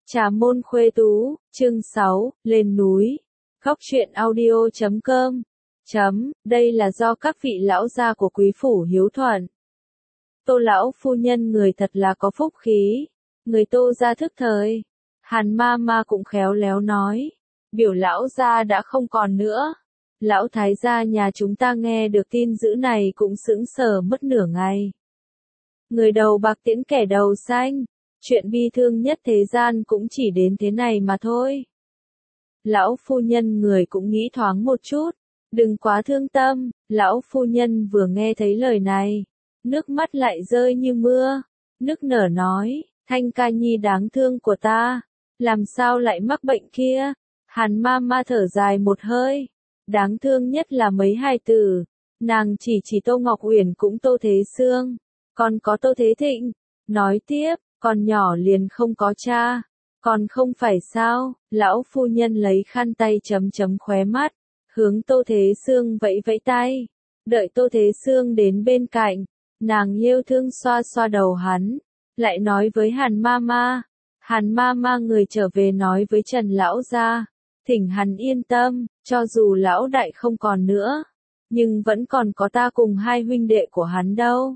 Trà môn khuê tú, chương 6, lên núi. Góc truyện audio.com. Đây là do các vị lão gia của quý phủ hiếu thuận. Tô lão phu nhân người thật là có phúc khí. Người Tô gia thức thời. Hàn ma ma cũng khéo léo nói. Biểu lão gia đã không còn nữa. Lão thái gia nhà chúng ta nghe được tin dữ này cũng sững sờ mất nửa ngày. Người đầu bạc tiễn kẻ đầu xanh. Chuyện bi thương nhất thế gian cũng chỉ đến thế này mà thôi. Lão phu nhân người cũng nghĩ thoáng một chút. Đừng quá thương tâm. Lão phu nhân vừa nghe thấy lời này. Nước mắt lại rơi như mưa. Nức nở nói. Thanh ca nhi đáng thương của ta. Làm sao lại mắc bệnh kia. Hàn ma ma thở dài một hơi. Đáng thương nhất là mấy hài tử. Nàng chỉ Tô Ngọc Uyển cũng Tô Thế Sương. Còn có Tô Thế Thịnh. Nói tiếp. Con nhỏ liền không có cha. Còn không phải sao, lão phu nhân lấy khăn tay chấm khóe mắt, hướng Tô Thế Sương vẫy vẫy tay. Đợi Tô Thế Sương đến bên cạnh, nàng yêu thương xoa xoa đầu hắn, lại nói với Hàn ma ma người trở về nói với Trần lão gia, thỉnh hắn yên tâm, cho dù lão đại không còn nữa, nhưng vẫn còn có ta cùng hai huynh đệ của hắn đâu.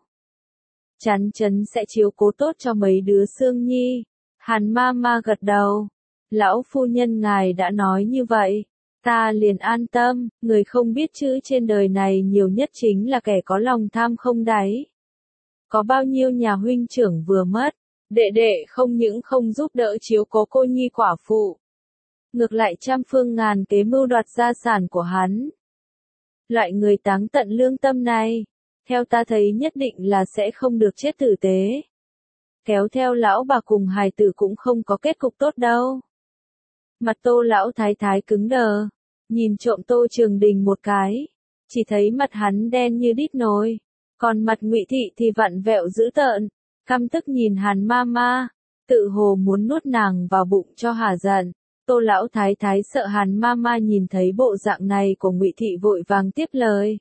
Chắn chắn sẽ chiếu cố tốt cho mấy đứa Sương Nhi. Hàn ma ma gật đầu. Lão phu nhân ngài đã nói như vậy. Ta liền an tâm, người không biết chữ trên đời này nhiều nhất chính là kẻ có lòng tham không đáy. Có bao nhiêu nhà huynh trưởng vừa mất, đệ đệ không những không giúp đỡ chiếu cố cô nhi quả phụ. Ngược lại trăm phương ngàn kế mưu đoạt gia sản của hắn. Loại người táng tận lương tâm này. Theo ta thấy nhất định là sẽ không được chết tử tế. Kéo theo lão bà cùng hài tử cũng không có kết cục tốt đâu. Mặt Tô lão thái thái cứng đờ, nhìn trộm Tô Trường Đình một cái, chỉ thấy mặt hắn đen như đít nồi, còn mặt Ngụy Thị thì vặn vẹo dữ tợn, căm tức nhìn Hàn ma ma, tự hồ muốn nuốt nàng vào bụng cho hả giận. Tô lão thái thái sợ Hàn ma ma nhìn thấy bộ dạng này của Ngụy Thị vội vàng tiếp lời.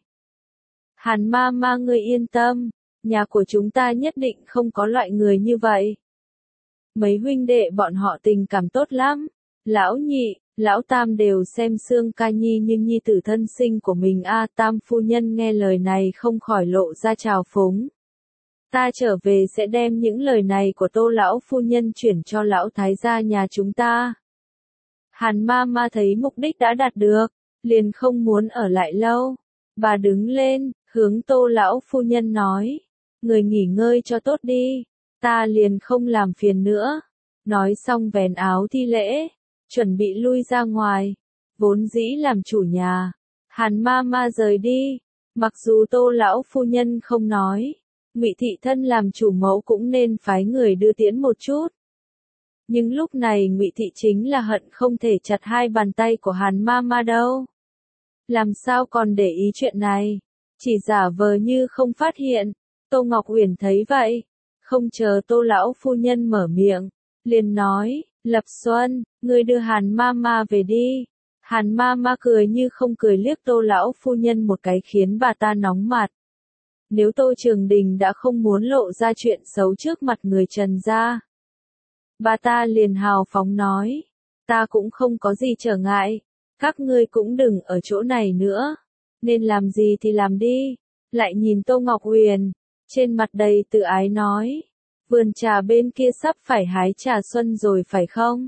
Hàn ma ma ngươi yên tâm, nhà của chúng ta nhất định không có loại người như vậy. Mấy huynh đệ bọn họ tình cảm tốt lắm, lão nhị, lão tam đều xem Sương ca nhi như nhi tử thân sinh của mình a. Tam phu nhân nghe lời này không khỏi lộ ra trào phúng. Ta trở về sẽ đem những lời này của Tô lão phu nhân chuyển cho lão thái gia nhà chúng ta. Hàn ma ma thấy mục đích đã đạt được, liền không muốn ở lại lâu. Bà đứng lên, hướng Tô lão phu nhân nói, người nghỉ ngơi cho tốt đi, ta liền không làm phiền nữa. Nói xong vén áo thi lễ, chuẩn bị lui ra ngoài, vốn dĩ làm chủ nhà. Hàn ma ma rời đi, mặc dù Tô lão phu nhân không nói, Ngụy Thị thân làm chủ mẫu cũng nên phái người đưa tiễn một chút. Nhưng lúc này Ngụy Thị chính là hận không thể chặt hai bàn tay của Hàn ma ma đâu. Làm sao còn để ý chuyện này, chỉ giả vờ như không phát hiện. Tô Ngọc Uyển thấy vậy, không chờ Tô lão phu nhân mở miệng, liền nói, Lập Xuân, ngươi đưa Hàn ma ma về đi. Hàn ma ma cười như không cười liếc Tô lão phu nhân một cái khiến bà ta nóng mặt. Nếu Tô Trường Đình đã không muốn lộ ra chuyện xấu trước mặt người Trần gia, bà ta liền hào phóng nói, ta cũng không có gì trở ngại. Các ngươi cũng đừng ở chỗ này nữa, nên làm gì thì làm đi. Lại nhìn Tô Ngọc Uyển, trên mặt đầy tự ái nói, vườn trà bên kia sắp phải hái trà xuân rồi phải không?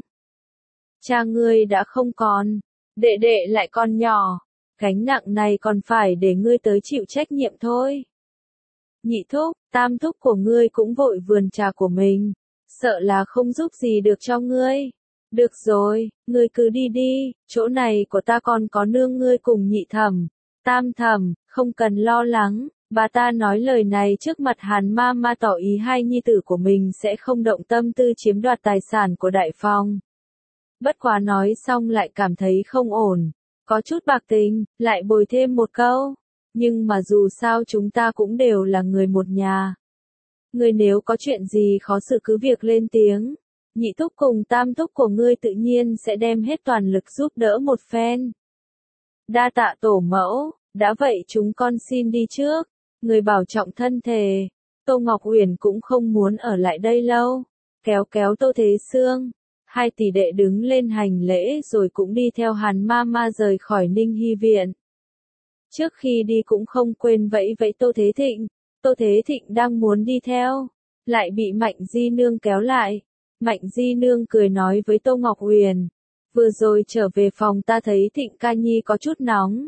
Cha ngươi đã không còn, đệ đệ lại còn nhỏ, gánh nặng này còn phải để ngươi tới chịu trách nhiệm thôi. Nhị thúc, tam thúc của ngươi cũng vội vườn trà của mình, sợ là không giúp gì được cho ngươi. Được rồi, ngươi cứ đi đi, chỗ này của ta còn có nương ngươi cùng nhị thẩm, tam thẩm, không cần lo lắng. Bà ta nói lời này trước mặt Hàn ma ma tỏ ý hai nhi tử của mình sẽ không động tâm tư chiếm đoạt tài sản của Đại Phong. Bất quá nói xong lại cảm thấy không ổn, có chút bạc tình, lại bồi thêm một câu. Nhưng mà dù sao chúng ta cũng đều là người một nhà. Ngươi nếu có chuyện gì khó xử cứ việc lên tiếng. Nhị thúc cùng tam thúc của ngươi tự nhiên sẽ đem hết toàn lực giúp đỡ một phen. Đa tạ tổ mẫu, đã vậy chúng con xin đi trước, người bảo trọng thân thể. Tô Ngọc Uyển cũng không muốn ở lại đây lâu, kéo kéo Tô Thế Sương. Hai tỷ đệ đứng lên hành lễ rồi cũng đi theo Hàn Mama rời khỏi Ninh Hy viện. Trước khi đi cũng không quên vẫy vẫy Tô Thế Thịnh. Tô Thế Thịnh đang muốn đi theo, lại bị Mạnh Di Nương kéo lại. Mạnh Di Nương cười nói với Tô Ngọc Huyền, vừa rồi trở về phòng ta thấy Thịnh ca nhi có chút nóng.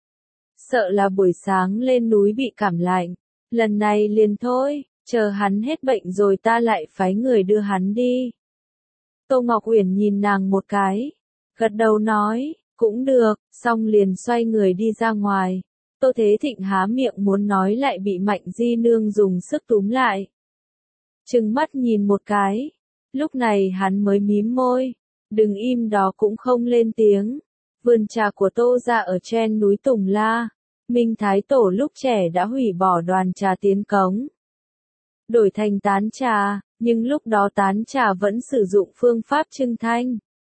Sợ là buổi sáng lên núi bị cảm lạnh, lần này liền thôi, chờ hắn hết bệnh rồi ta lại phái người đưa hắn đi. Tô Ngọc Uyển nhìn nàng một cái, gật đầu nói, cũng được, xong liền xoay người đi ra ngoài. Tô Thế Thịnh há miệng muốn nói lại bị Mạnh Di Nương dùng sức túm lại. Trừng mắt nhìn một cái, lúc này hắn mới mím môi, đừng im đó cũng không lên tiếng. Vườn trà của Tô gia ở trên núi Tùng La, Minh Thái Tổ lúc trẻ đã hủy bỏ đoàn trà tiến cống, đổi thành tán trà, nhưng lúc đó tán trà vẫn sử dụng phương pháp trưng thanh.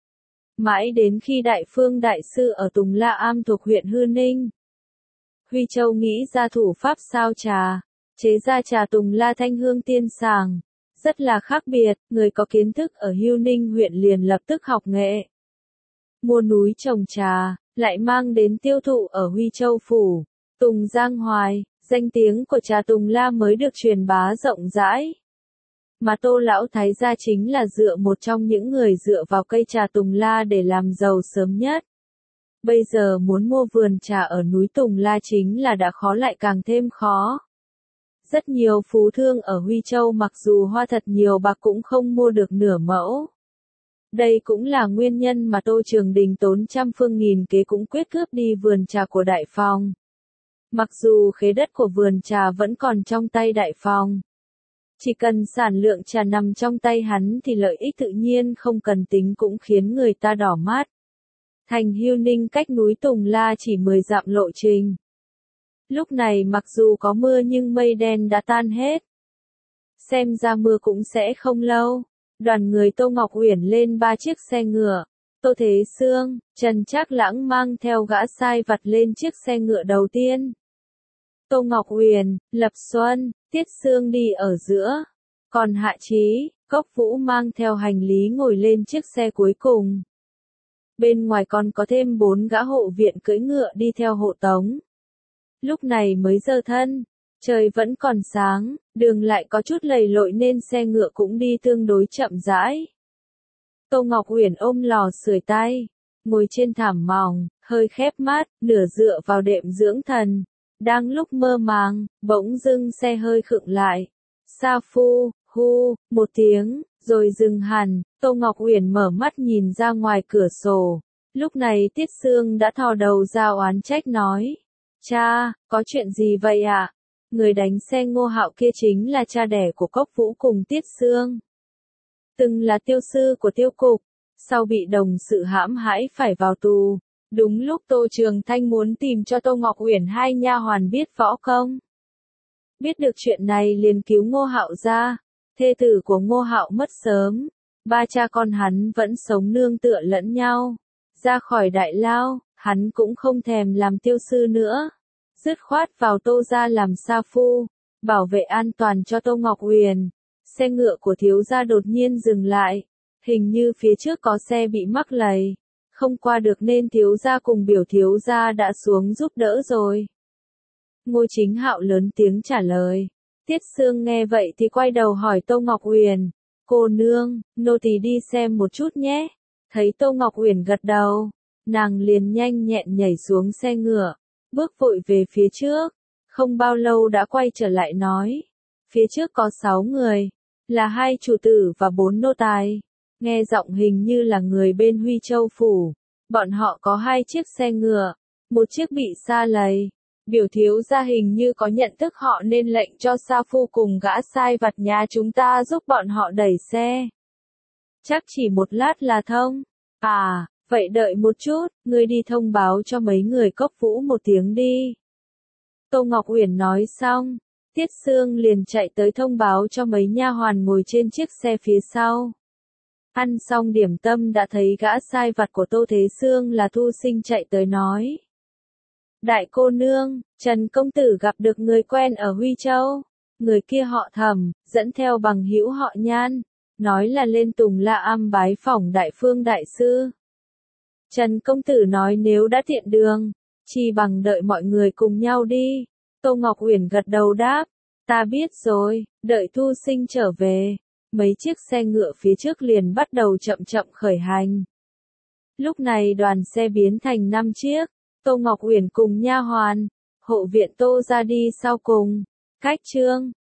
Mãi đến khi Đại Phương Đại Sư ở Tùng La Am thuộc huyện Hư Ninh, Huy Châu nghĩ ra thủ pháp sao trà, chế ra trà Tùng La thanh hương tiên sàng, rất là khác biệt, người có kiến thức ở Hưu Ninh huyện liền lập tức học nghệ. Mua núi trồng trà, lại mang đến tiêu thụ ở Huy Châu Phủ, Tùng Giang Hoài, danh tiếng của trà Tùng La mới được truyền bá rộng rãi. Mà Tô Lão Thái gia chính là một trong những người dựa vào cây trà Tùng La để làm giàu sớm nhất. Bây giờ muốn mua vườn trà ở núi Tùng La chính là đã khó lại càng thêm khó. Rất nhiều phú thương ở Huy Châu mặc dù hoa thật nhiều bạc cũng không mua được nửa mẫu. Đây cũng là nguyên nhân mà Tô Trường Đình tốn trăm phương nghìn kế cũng quyết cướp đi vườn trà của Đại Phong. Mặc dù khế đất của vườn trà vẫn còn trong tay Đại Phong. Chỉ cần sản lượng trà nằm trong tay hắn thì lợi ích tự nhiên không cần tính cũng khiến người ta đỏ mắt. Thành Hưu Ninh cách núi Tùng La chỉ 10 dặm lộ trình. Lúc này mặc dù có mưa nhưng mây đen đã tan hết. Xem ra mưa cũng sẽ không lâu. Đoàn người Tô Ngọc Uyển lên 3 chiếc xe ngựa. Tô Thế Sương, Trần Trác Lãng mang theo gã sai vặt lên chiếc xe ngựa đầu tiên. Tô Ngọc Uyển, Lập Xuân, Tiết Sương đi ở giữa. Còn Hạ Chí, Cốc Vũ mang theo hành lý ngồi lên chiếc xe cuối cùng. Bên ngoài còn có thêm 4 gã hộ viện cưỡi ngựa đi theo hộ tống. Lúc này mới giờ thân, trời vẫn còn sáng, đường lại có chút lầy lội nên xe ngựa cũng đi tương đối chậm rãi. Tô Ngọc Uyển ôm lò sưởi tay, ngồi trên thảm mỏng, hơi khép mắt, nửa dựa vào đệm dưỡng thần. Đang lúc mơ màng, bỗng dưng xe hơi khựng lại. Sa phu, hu, một tiếng, rồi dừng hẳn. Tô Ngọc Uyển mở mắt nhìn ra ngoài cửa sổ. Lúc này Tiết Sương đã thò đầu ra oán trách nói. Cha, có chuyện gì vậy ạ? Người đánh xe Ngô Hạo kia chính là cha đẻ của Cốc Vũ cùng Tiết Sương. Từng là tiêu sư của tiêu cục, sau bị đồng sự hãm hãi phải vào tù. Đúng lúc Tô Trường Thanh muốn tìm cho Tô Ngọc Uyển 2 nha hoàn biết võ công. Biết được chuyện này liền cứu Ngô Hạo ra. Thê tử của Ngô Hạo mất sớm. Ba cha con hắn vẫn sống nương tựa lẫn nhau. Ra khỏi đại lao, hắn cũng không thèm làm tiêu sư nữa. Dứt khoát vào Tô gia làm sa phu, bảo vệ an toàn cho Tô Ngọc Uyển. Xe ngựa của thiếu gia đột nhiên dừng lại. Hình như phía trước có xe bị mắc lầy. Không qua được nên thiếu gia cùng biểu thiếu gia đã xuống giúp đỡ rồi. Ngô Chính Hạo lớn tiếng trả lời. Tiết Sương nghe vậy thì quay đầu hỏi Tô Ngọc Uyển. Cô nương, nô tỳ đi xem một chút nhé. Thấy Tô Ngọc Uyển gật đầu, nàng liền nhanh nhẹn nhảy xuống xe ngựa, bước vội về phía trước. Không bao lâu đã quay trở lại nói. Phía trước có 6 người, là 2 chủ tử và 4 nô tài. Nghe giọng hình như là người bên Huy Châu Phủ. Bọn họ có 2 chiếc xe ngựa, một chiếc bị sa lầy. Biểu thiếu gia hình như có nhận thức họ nên lệnh cho sa phu cùng gã sai vặt nhà chúng ta giúp bọn họ đẩy xe. Chắc chỉ một lát là thông. À, vậy đợi một chút, ngươi đi thông báo cho mấy người Cốc Vũ một tiếng đi. Tô Ngọc Uyển nói xong, Tiết Sương liền chạy tới thông báo cho mấy nha hoàn ngồi trên chiếc xe phía sau. Ăn xong điểm tâm đã thấy gã sai vặt của Tô Thế Sương là Thu Sinh chạy tới nói. Đại cô nương, Trần công tử gặp được người quen ở Huy Châu. Người kia họ Thẩm, dẫn theo bằng hữu họ Nhan. nói là lên Tùng La Am bái phỏng Đại Phương Đại Sư. Trần công tử nói nếu đã tiện đường, chi bằng đợi mọi người cùng nhau đi. Tô Ngọc Uyển gật đầu đáp, ta biết rồi, đợi Thu Sinh trở về. Mấy chiếc xe ngựa phía trước liền bắt đầu chậm chậm khởi hành. Lúc này đoàn xe biến thành 5 chiếc, Tô Ngọc Uyển cùng nha hoàn, hộ viện Tô ra đi sau cùng. Cách Trương